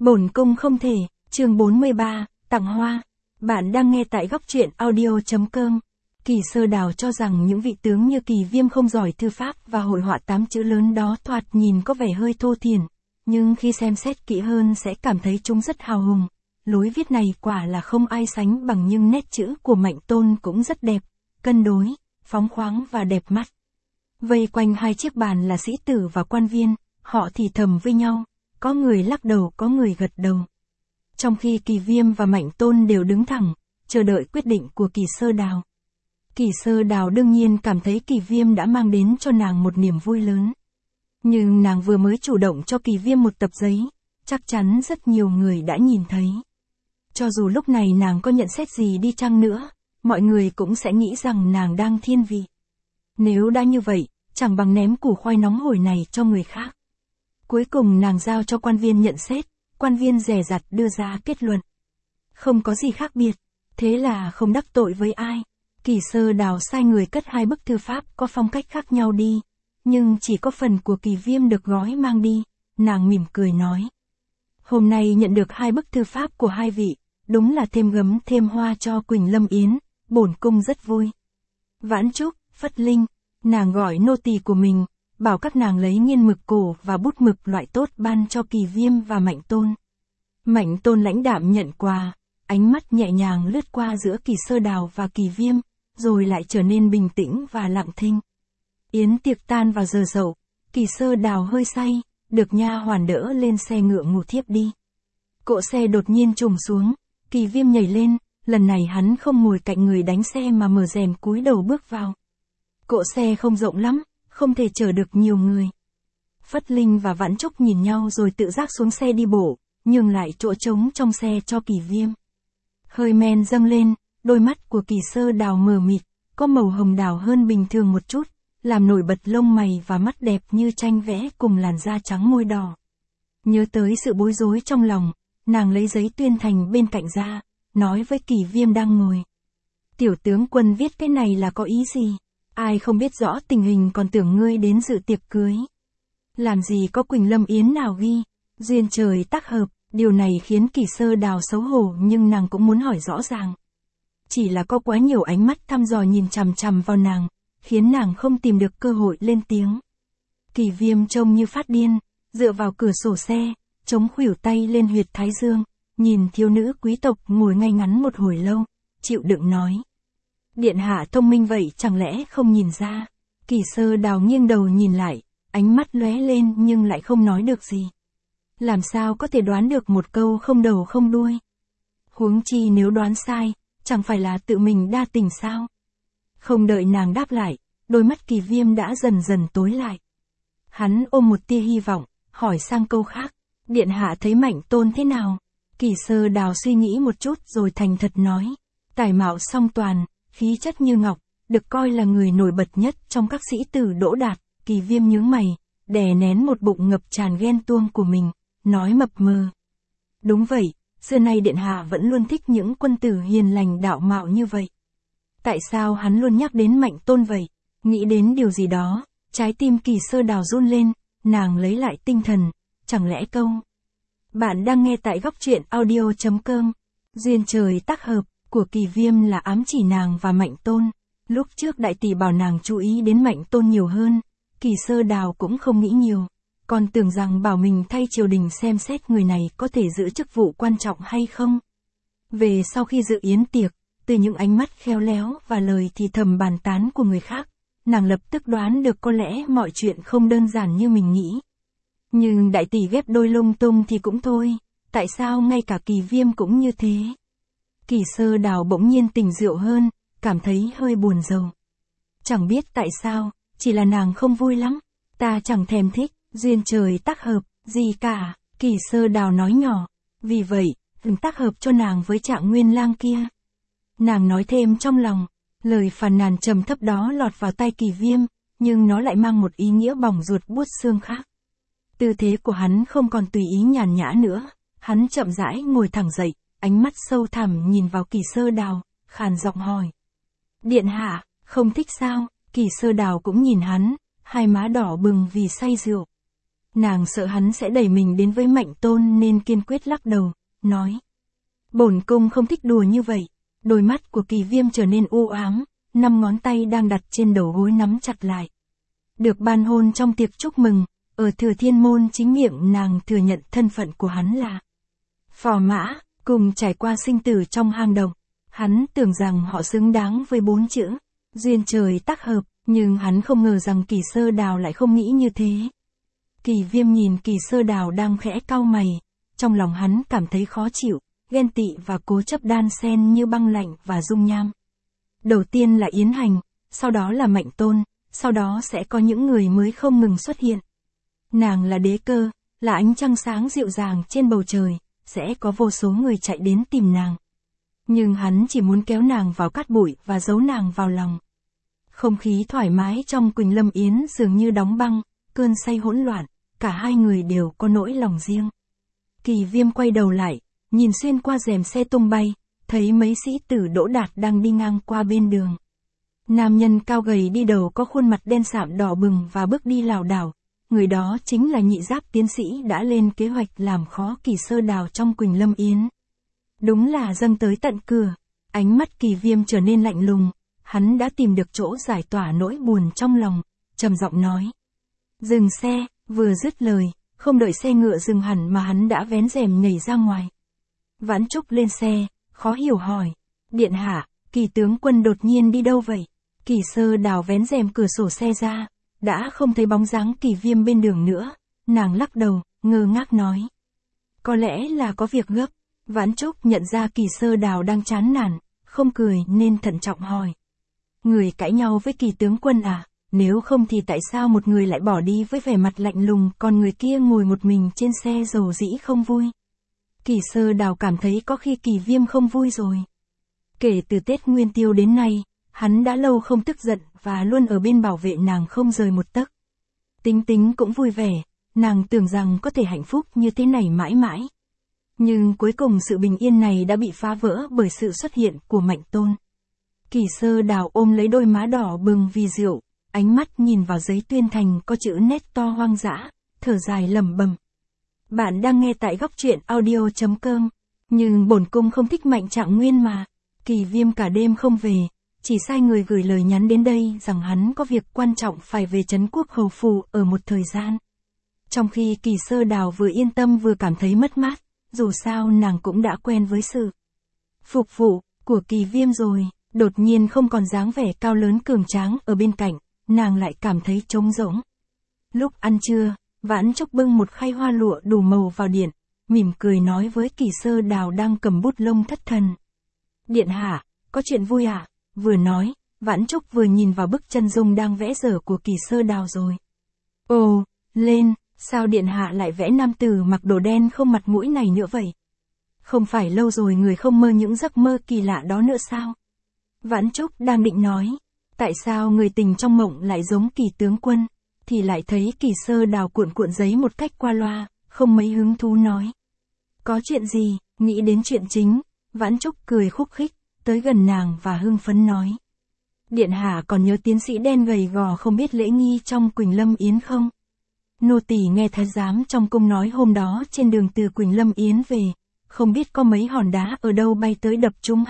Bổn cung không thể, chương 43, tặng hoa. Bạn đang nghe tại góc truyện audio.com. Kỳ Sơ Đào cho rằng những vị tướng như Kỳ Viêm không giỏi thư pháp và hội họa 8 chữ lớn đó thoạt nhìn có vẻ hơi thô thiển, nhưng khi xem xét kỹ hơn sẽ cảm thấy chúng rất hào hùng. Lối viết này quả là không ai sánh bằng, nhưng nét chữ của Mạnh Tôn cũng rất đẹp, cân đối, phóng khoáng và đẹp mắt. Vây quanh hai chiếc bàn là sĩ tử và quan viên, họ thì thầm với nhau, có người lắc đầu có người gật đầu. Trong khi Kỳ Viêm và Mạnh Tôn đều đứng thẳng, chờ đợi quyết định của Kỳ Sơ Đào. Kỳ Sơ Đào đương nhiên cảm thấy Kỳ Viêm đã mang đến cho nàng một niềm vui lớn. Nhưng nàng vừa mới chủ động cho Kỳ Viêm một tập giấy, chắc chắn rất nhiều người đã nhìn thấy. Cho dù lúc này nàng có nhận xét gì đi chăng nữa, mọi người cũng sẽ nghĩ rằng nàng đang thiên vị. Nếu đã như vậy, chẳng bằng ném củ khoai nóng hổi này cho người khác. Cuối cùng nàng giao cho quan viên nhận xét, quan viên dè dặt đưa ra kết luận. Không có gì khác biệt, thế là không đắc tội với ai. Kỳ Sơ Đào sai người cất hai bức thư pháp có phong cách khác nhau đi, nhưng chỉ có phần của Kỳ Viêm được gói mang đi. Nàng mỉm cười nói, hôm nay nhận được hai bức thư pháp của hai vị, đúng là thêm gấm thêm hoa cho Quỳnh Lâm Yến, bổn cung rất vui. Vãn Trúc, Phất Linh, nàng gọi nô tỳ của mình, bảo các nàng lấy nghiên mực cổ và bút mực loại tốt ban cho Kỳ Viêm và Mạnh Tôn. Mạnh Tôn lãnh đạm nhận quà, ánh mắt nhẹ nhàng lướt qua giữa Kỳ Sơ Đào và Kỳ Viêm, rồi lại trở nên bình tĩnh và lặng thinh. Yến tiệc tan vào giờ dậu, Kỳ Sơ Đào hơi say, được nha hoàn đỡ lên xe ngựa ngủ thiếp đi. Cỗ xe đột nhiên trùng xuống, Kỳ Viêm nhảy lên, lần này hắn không ngồi cạnh người đánh xe mà mở rèm cúi đầu bước vào. Cỗ xe không rộng lắm, không thể chở được nhiều người. Phất Linh và Vãn Trúc nhìn nhau rồi tự giác xuống xe đi bộ, nhường lại chỗ trống trong xe cho Kỳ Viêm. Hơi men dâng lên, đôi mắt của Kỳ Sơ Đào mờ mịt, có màu hồng đào hơn bình thường một chút, làm nổi bật lông mày và mắt đẹp như tranh vẽ cùng làn da trắng môi đỏ. Nhớ tới sự bối rối trong lòng, nàng lấy giấy tuyên thành bên cạnh ra, nói với Kỳ Viêm đang ngồi. Tiểu tướng quân viết cái này là có ý gì? Ai không biết rõ tình hình còn tưởng ngươi đến dự tiệc cưới. Làm gì có Quỳnh Lâm Yến nào ghi, duyên trời tác hợp, điều này khiến Kỳ Sơ Đào xấu hổ nhưng nàng cũng muốn hỏi rõ ràng. Chỉ là có quá nhiều ánh mắt thăm dò nhìn chằm chằm vào nàng, khiến nàng không tìm được cơ hội lên tiếng. Kỳ Viêm trông như phát điên, dựa vào cửa sổ xe, chống khuỷu tay lên huyệt thái dương, nhìn thiếu nữ quý tộc ngồi ngay ngắn một hồi lâu, chịu đựng nói. Điện hạ thông minh vậy chẳng lẽ không nhìn ra? Kỳ Sơ Đào nghiêng đầu nhìn lại, ánh mắt lóe lên nhưng lại không nói được gì. Làm sao có thể đoán được một câu không đầu không đuôi? Huống chi nếu đoán sai, chẳng phải là tự mình đa tình sao? Không đợi nàng đáp lại, đôi mắt Kỳ Viêm đã dần dần tối lại. Hắn ôm một tia hy vọng, hỏi sang câu khác. Điện hạ thấy Mạnh Tôn thế nào? Kỳ Sơ Đào suy nghĩ một chút rồi thành thật nói. Tài mạo song toàn, khí chất như ngọc, được coi là người nổi bật nhất trong các sĩ tử đỗ đạt. Kỳ Viêm nhướng mày, đè nén một bụng ngập tràn ghen tuông của mình, nói mập mờ. Đúng vậy, xưa nay điện hạ vẫn luôn thích những quân tử hiền lành đạo mạo như vậy. Tại sao hắn luôn nhắc đến Mạnh Tôn vậy? Nghĩ đến điều gì đó, trái tim Kỳ Sơ Đào run lên, nàng lấy lại tinh thần, chẳng lẽ câu. Bạn đang nghe tại góc truyện audio.com. Duyên trời tác hợp của Kỳ Viêm là ám chỉ nàng và Mạnh Tôn. Lúc trước đại tỷ bảo nàng chú ý đến Mạnh Tôn nhiều hơn, Kỳ Sơ Đào cũng không nghĩ nhiều, còn tưởng rằng bảo mình thay triều đình xem xét người này có thể giữ chức vụ quan trọng hay không. Về sau khi dự yến tiệc, từ những ánh mắt khéo léo và lời thì thầm bàn tán của người khác, nàng lập tức đoán được có lẽ mọi chuyện không đơn giản như mình nghĩ. Nhưng đại tỷ ghép đôi lung tung thì cũng thôi, tại sao ngay cả Kỳ Viêm cũng như thế? Kỳ Sơ Đào bỗng nhiên tỉnh rượu hơn, cảm thấy hơi buồn rầu. Chẳng biết tại sao, chỉ là nàng không vui lắm, ta chẳng thèm thích, duyên trời tác hợp, gì cả, Kỳ Sơ Đào nói nhỏ, vì vậy, đừng tác hợp cho nàng với Trạng Nguyên Lang kia. Nàng nói thêm trong lòng, lời phàn nàn trầm thấp đó lọt vào tai Kỳ Viêm, nhưng nó lại mang một ý nghĩa bỏng ruột buốt xương khác. Tư thế của hắn không còn tùy ý nhàn nhã nữa, hắn chậm rãi ngồi thẳng dậy, ánh mắt sâu thẳm nhìn vào Kỳ Sơ Đào, khàn giọng hỏi. Điện hạ, không thích sao? Kỳ Sơ Đào cũng nhìn hắn, hai má đỏ bừng vì say rượu. Nàng sợ hắn sẽ đẩy mình đến với Mạnh Tôn nên kiên quyết lắc đầu, nói. Bổn cung không thích đùa như vậy. Đôi mắt của Kỳ Viêm trở nên u ám, 5 ngón tay đang đặt trên đầu gối nắm chặt lại. Được ban hôn trong tiệc chúc mừng, ở Thừa Thiên Môn chính miệng nàng thừa nhận thân phận của hắn là phò mã, cùng trải qua sinh tử trong hang động. Hắn tưởng rằng họ xứng đáng với 4 chữ, duyên trời tác hợp, nhưng hắn không ngờ rằng Kỳ Sơ Đào lại không nghĩ như thế. Kỳ Viêm nhìn Kỳ Sơ Đào đang khẽ cau mày, trong lòng hắn cảm thấy khó chịu, ghen tị và cố chấp đan xen như băng lạnh và dung nham. Đầu tiên là Yến Hành, sau đó là Mạnh Tôn, sau đó sẽ có những người mới không ngừng xuất hiện. Nàng là đế cơ, là ánh trăng sáng dịu dàng trên bầu trời, sẽ có vô số người chạy đến tìm nàng. Nhưng hắn chỉ muốn kéo nàng vào cát bụi và giấu nàng vào lòng. Không khí thoải mái trong Quỳnh Lâm Yến dường như đóng băng, cơn say hỗn loạn, cả hai người đều có nỗi lòng riêng. Kỳ Viêm quay đầu lại, nhìn xuyên qua rèm xe tung bay, thấy mấy sĩ tử Đỗ Đạt đang đi ngang qua bên đường. Nam nhân cao gầy đi đầu có khuôn mặt đen sạm đỏ bừng và bước đi lảo đảo, người đó chính là Nhị Giáp tiến sĩ đã lên kế hoạch làm khó Kỳ Sơ Đào trong Quỳnh Lâm Yến. Đúng là dâng tới tận cửa, ánh mắt Kỳ Viêm trở nên lạnh lùng, hắn đã tìm được chỗ giải tỏa nỗi buồn trong lòng, trầm giọng nói. Dừng xe, vừa dứt lời, không đợi xe ngựa dừng hẳn mà hắn đã vén rèm nhảy ra ngoài. Vãn Trúc lên xe, khó hiểu hỏi. Điện hạ, Kỳ tướng quân đột nhiên đi đâu vậy? Kỳ Sơ Đào vén rèm cửa sổ xe ra, đã không thấy bóng dáng Kỳ Viêm bên đường nữa, nàng lắc đầu, ngơ ngác nói. Có lẽ là có việc gấp. Vãn Trúc nhận ra Kỳ Sơ Đào đang chán nản, không cười nên thận trọng hỏi. Người cãi nhau với Kỳ tướng quân à? Nếu không thì tại sao một người lại bỏ đi với vẻ mặt lạnh lùng, còn người kia ngồi một mình trên xe dầu dĩ không vui? Kỳ Sơ Đào cảm thấy có khi Kỳ Viêm không vui rồi. Kể từ Tết Nguyên Tiêu đến nay, hắn đã lâu không tức giận và luôn ở bên bảo vệ nàng không rời một tấc. Tính tính cũng vui vẻ, nàng tưởng rằng có thể hạnh phúc như thế này mãi mãi. Nhưng cuối cùng sự bình yên này đã bị phá vỡ bởi sự xuất hiện của Mạnh Tôn. Kỳ Sơ Đào ôm lấy đôi má đỏ bừng vì rượu, ánh mắt nhìn vào giấy tuyên thành có chữ nét to hoang dã, thở dài lẩm bẩm. Bạn đang nghe tại góc truyện audio.com, nhưng bổn cung không thích Mạnh Trạng Nguyên mà. Kỳ Viêm cả đêm không về, chỉ sai người gửi lời nhắn đến đây rằng hắn có việc quan trọng phải về trấn Quốc Hầu Phủ ở một thời gian. Trong khi Kỳ Sơ Đào vừa yên tâm vừa cảm thấy mất mát, dù sao nàng cũng đã quen với sự phục vụ của Kỳ Viêm rồi, đột nhiên không còn dáng vẻ cao lớn cường tráng ở bên cạnh, nàng lại cảm thấy trống rỗng. Lúc ăn trưa, Vãn Trúc bưng một khay hoa lụa đủ màu vào điện, mỉm cười nói với Kỳ Sơ Đào đang cầm bút lông thất thần. Điện hạ, có chuyện vui à? Vừa nói, Vãn Trúc vừa nhìn vào bức chân dung đang vẽ dở của Kỳ Sơ Đào rồi. Ồ, lên, sao điện hạ lại vẽ nam tử mặc đồ đen không mặt mũi này nữa vậy? Không phải lâu rồi người không mơ những giấc mơ kỳ lạ đó nữa sao? Vãn Trúc đang định nói, tại sao người tình trong mộng lại giống Kỳ tướng quân, thì lại thấy Kỳ Sơ Đào cuộn cuộn giấy một cách qua loa, không mấy hứng thú nói. Có chuyện gì? Nghĩ đến chuyện chính, Vãn Trúc cười khúc khích, tới gần nàng và hưng phấn nói. Điện hạ còn nhớ tiến sĩ đen gầy gò không biết lễ nghi trong Quỳnh Lâm Yến không? Nô tỳ nghe thái giám trong cung nói hôm đó trên đường từ Quỳnh Lâm Yến về, không biết có mấy hòn đá ở đâu bay tới đập trúng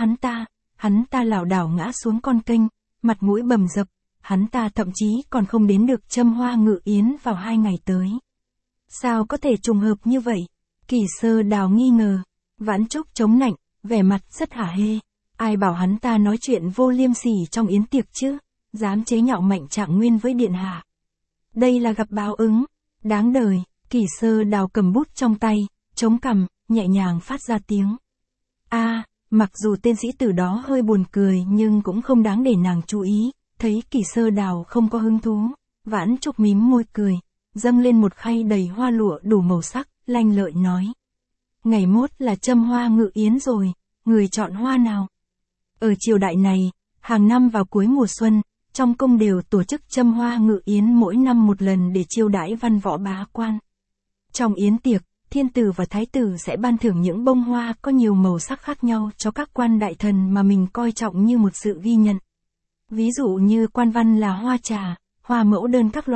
hắn ta lảo đảo ngã xuống con kênh, mặt mũi bầm dập, hắn ta thậm chí còn không đến được Châm Hoa Ngự Yến vào 2 ngày tới. Sao có thể trùng hợp như vậy? Kỳ Sơ Đào nghi ngờ, Vãn Trúc chống nạnh, vẻ mặt rất hả hê. Ai bảo hắn ta nói chuyện vô liêm sỉ trong yến tiệc chứ, dám chế nhạo Mạnh Trạng Nguyên với điện hạ. Đây là gặp báo ứng, đáng đời. Kỳ Sơ Đào cầm bút trong tay, chống cằm, nhẹ nhàng phát ra tiếng. Mặc dù tên sĩ tử đó hơi buồn cười nhưng cũng không đáng để nàng chú ý, thấy Kỳ Sơ Đào không có hứng thú, Vãn Trúc mím môi cười, dâng lên một khay đầy hoa lụa đủ màu sắc, lanh lợi nói. Ngày mốt là Châm Hoa Ngự Yến rồi, người chọn hoa nào? Ở triều đại này, hàng năm vào cuối mùa xuân, trong cung đều tổ chức Châm Hoa Ngự Yến mỗi năm một lần để chiêu đãi văn võ bá quan. Trong yến tiệc, thiên tử và thái tử sẽ ban thưởng những bông hoa có nhiều màu sắc khác nhau cho các quan đại thần mà mình coi trọng như một sự ghi nhận. Ví dụ như quan văn là hoa trà, hoa mẫu đơn các loại,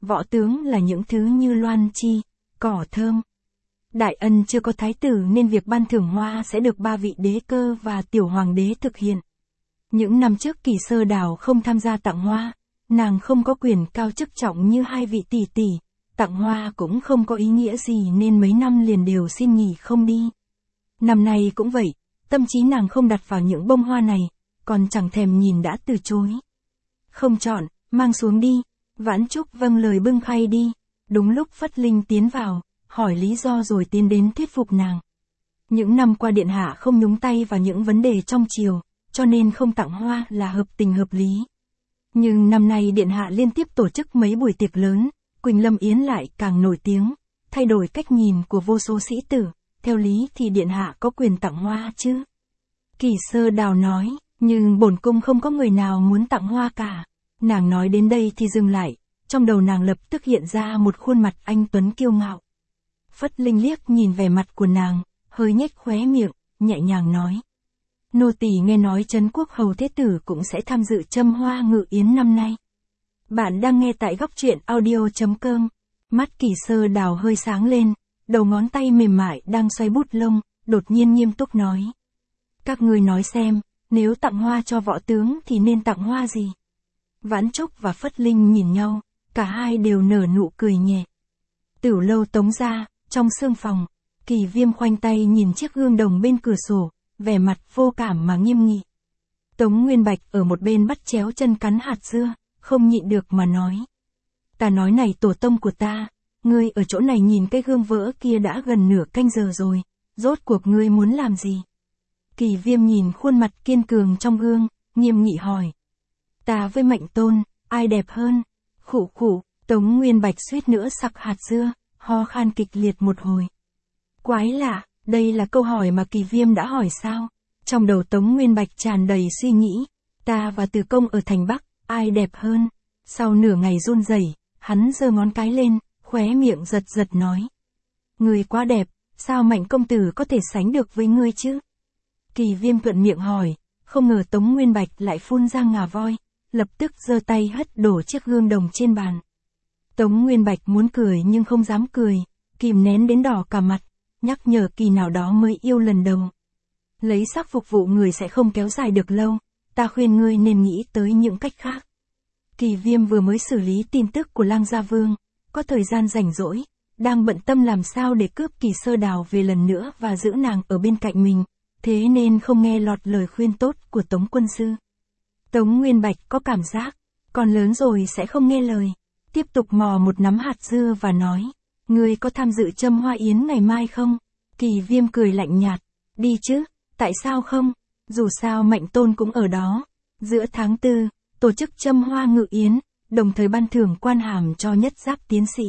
võ tướng là những thứ như loan chi, cỏ thơm. Đại ân chưa có thái tử nên việc ban thưởng hoa sẽ được 3 vị đế cơ và tiểu hoàng đế thực hiện. Những năm trước Kỳ Sơ Đào không tham gia tặng hoa, nàng không có quyền cao chức trọng như 2 vị tỷ tỷ, tặng hoa cũng không có ý nghĩa gì nên mấy năm liền đều xin nghỉ không đi. Năm nay cũng vậy, tâm trí nàng không đặt vào những bông hoa này, còn chẳng thèm nhìn đã từ chối. Không chọn, mang xuống đi, Vãn Trúc vâng lời bưng khay đi, đúng lúc Phất Linh tiến vào, hỏi lý do rồi tiến đến thuyết phục nàng. Những năm qua điện hạ không nhúng tay vào những vấn đề trong triều, cho nên không tặng hoa là hợp tình hợp lý. Nhưng năm nay điện hạ liên tiếp tổ chức mấy buổi tiệc lớn, Quỳnh Lâm Yến lại càng nổi tiếng, thay đổi cách nhìn của vô số sĩ tử, theo lý thì điện hạ có quyền tặng hoa chứ. Kỳ Sơ Đào nói, nhưng bổn cung không có người nào muốn tặng hoa cả. Nàng nói đến đây thì dừng lại, trong đầu nàng lập tức hiện ra một khuôn mặt anh tuấn kiêu ngạo. Phất Linh liếc nhìn vẻ mặt của nàng, hơi nhếch khóe miệng, nhẹ nhàng nói. Nô tỳ nghe nói Trấn Quốc Hầu Thế Tử cũng sẽ tham dự Trâm Hoa Ngự Yến năm nay. Bạn đang nghe tại góc truyện audio.com. Mắt Kỳ Sơ Đào hơi sáng lên, đầu ngón tay mềm mại đang xoay bút lông, đột nhiên nghiêm túc nói. Các ngươi nói xem, nếu tặng hoa cho võ tướng thì nên tặng hoa gì? Vãn Trúc và Phất Linh nhìn nhau, cả hai đều nở nụ cười nhẹ. Tửu lâu Tống gia, trong sương phòng, Kỳ Viêm khoanh tay nhìn chiếc gương đồng bên cửa sổ, vẻ mặt vô cảm mà nghiêm nghị. Tống Nguyên Bạch ở một bên bắt chéo chân cắn hạt dưa, không nhịn được mà nói. Ta nói này tổ tông của ta, ngươi ở chỗ này nhìn cái gương vỡ kia đã gần nửa canh giờ rồi, rốt cuộc ngươi muốn làm gì? Kỳ Viêm nhìn khuôn mặt kiên cường trong gương, nghiêm nghị hỏi. Ta với Mạnh Tôn, ai đẹp hơn? Khụ khụ, Tống Nguyên Bạch suýt nữa sặc hạt dưa, ho khan kịch liệt một hồi. Quái lạ, đây là câu hỏi mà Kỳ Viêm đã hỏi sao? Trong đầu Tống Nguyên Bạch tràn đầy suy nghĩ, ta và Từ Công ở thành Bắc, ai đẹp hơn? Sau nửa ngày run rẩy, hắn giơ ngón cái lên, khóe miệng giật giật nói. Ngươi quá đẹp, sao Mạnh công tử có thể sánh được với ngươi chứ? Kỳ Viêm thuận miệng hỏi, không ngờ Tống Nguyên Bạch lại phun ra ngà voi, lập tức giơ tay hất đổ chiếc gương đồng trên bàn. Tống Nguyên Bạch muốn cười nhưng không dám cười, kìm nén đến đỏ cả mặt, nhắc nhở Kỳ nào đó mới yêu lần đầu. Lấy sắc phục vụ người sẽ không kéo dài được lâu, ta khuyên ngươi nên nghĩ tới những cách khác. Kỳ Viêm vừa mới xử lý tin tức của Lang Gia Vương, có thời gian rảnh rỗi, đang bận tâm làm sao để cướp Kỳ Sơ Đào về lần nữa và giữ nàng ở bên cạnh mình, thế nên không nghe lọt lời khuyên tốt của Tống quân sư. Tống Nguyên Bạch có cảm giác, còn lớn rồi sẽ không nghe lời, tiếp tục mò một nắm hạt dưa và nói, ngươi có tham dự Trâm Hoa Yến ngày mai không? Kỳ Viêm cười lạnh nhạt, đi chứ, tại sao không? Dù sao Mạnh Tôn cũng ở đó. Giữa tháng 4, tổ chức Trâm Hoa Ngự Yến, đồng thời ban thưởng quan hàm cho nhất giáp tiến sĩ.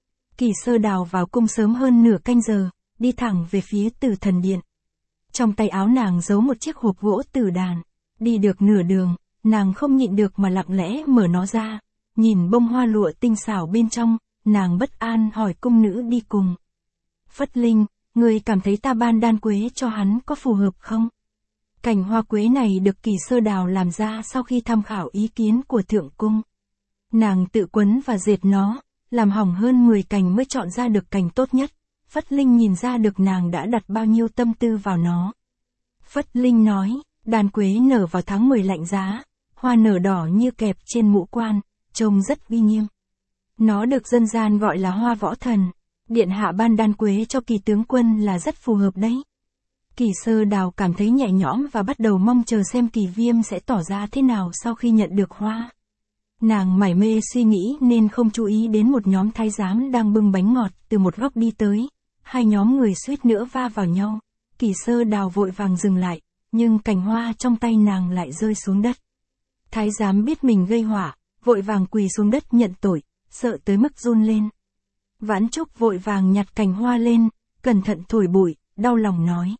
Kỳ Sơ Đào vào cung sớm hơn nửa canh giờ, đi thẳng về phía Tử Thần Điện. Trong tay áo nàng giấu một chiếc hộp gỗ tử đàn. Đi được nửa đường, nàng không nhịn được mà lặng lẽ mở nó ra, nhìn bông hoa lụa tinh xảo bên trong, nàng bất an hỏi cung nữ đi cùng. Phất Linh, người cảm thấy ta ban đan quế cho hắn có phù hợp không? Cành hoa quế này được Kỳ Sơ Đào làm ra sau khi tham khảo ý kiến của thượng cung. Nàng tự quấn và dệt nó, làm hỏng hơn 10 cành mới chọn ra được cành tốt nhất. Phất Linh nhìn ra được nàng đã đặt bao nhiêu tâm tư vào nó. Phất Linh nói, đàn quế nở vào tháng 10 lạnh giá, hoa nở đỏ như kẹp trên mũ quan, trông rất uy nghiêm. Nó được dân gian gọi là hoa võ thần. Điện hạ ban đan quế cho Kỳ tướng quân là rất phù hợp đấy. Kỳ Sơ Đào cảm thấy nhẹ nhõm và bắt đầu mong chờ xem Kỳ Viêm sẽ tỏ ra thế nào sau khi nhận được hoa. Nàng mải mê suy nghĩ nên không chú ý đến một nhóm thái giám đang bưng bánh ngọt từ một góc đi tới. Hai nhóm người suýt nữa va vào nhau. Kỳ Sơ Đào vội vàng dừng lại, nhưng cành hoa trong tay nàng lại rơi xuống đất. Thái giám biết mình gây họa, vội vàng quỳ xuống đất nhận tội, sợ tới mức run lên. Vãn Trúc vội vàng nhặt cành hoa lên, cẩn thận thổi bụi, đau lòng nói.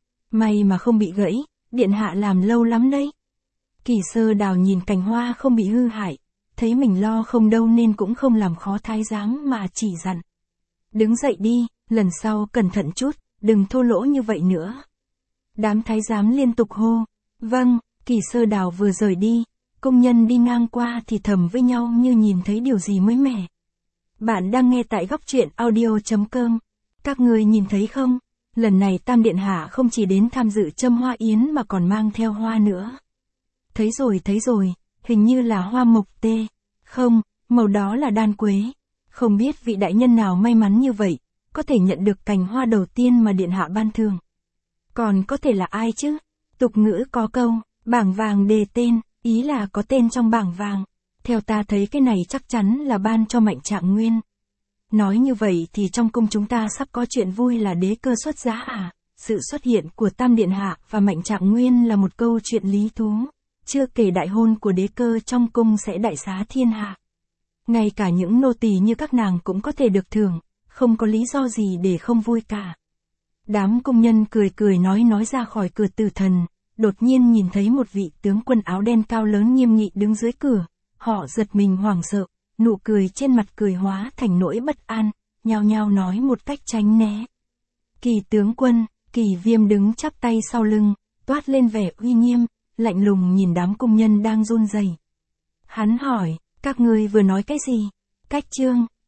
May mà không bị gãy, điện hạ làm lâu lắm đấy. Kỳ Sơ Đào nhìn cành hoa không bị hư hại, thấy mình lo không đâu nên cũng không làm khó thái giám mà chỉ dặn. Đứng dậy đi, lần sau cẩn thận chút, đừng thô lỗ như vậy nữa. Đám thái giám liên tục hô, vâng. Kỳ Sơ Đào vừa rời đi, công nhân đi ngang qua thì thầm với nhau như nhìn thấy điều gì mới mẻ. Bạn đang nghe tại góc truyện audio.com. Các người nhìn thấy không? Lần này Tam Điện Hạ không chỉ đến tham dự châm hoa yến mà còn mang theo hoa nữa. Thấy rồi, hình như là hoa mộc tê. Không, màu đó là đan quế. Không biết vị đại nhân nào may mắn như vậy, có thể nhận được cành hoa đầu tiên mà Điện Hạ ban thưởng. Còn có thể là ai chứ? Tục ngữ có câu, bảng vàng đề tên, ý là có tên trong bảng vàng. Theo ta thấy cái này chắc chắn là ban cho Mạnh Trạng Nguyên. Nói như vậy thì trong cung chúng ta sắp có chuyện vui là đế cơ xuất giá à? Sự xuất hiện của Tam Điện Hạ và Mạnh Trạng Nguyên là một câu chuyện lý thú. Chưa kể đại hôn của đế cơ trong cung sẽ đại xá thiên hạ. Ngay cả những nô tỳ như các nàng cũng có thể được thưởng, không có lý do gì để không vui cả. Đám công nhân cười nói ra khỏi cửa tử thần, đột nhiên nhìn thấy một vị tướng quân áo đen cao lớn nghiêm nghị đứng dưới cửa. Họ giật mình hoảng sợ, nụ cười trên mặt cười hóa thành nỗi bất an, nhao nhao nói một cách tránh né. Kỳ tướng quân, Kỳ Viêm đứng chắp tay sau lưng, toát lên vẻ uy nghiêm, lạnh lùng nhìn đám công nhân đang run rẩy. Hắn hỏi, các ngươi vừa nói cái gì? Cách chương,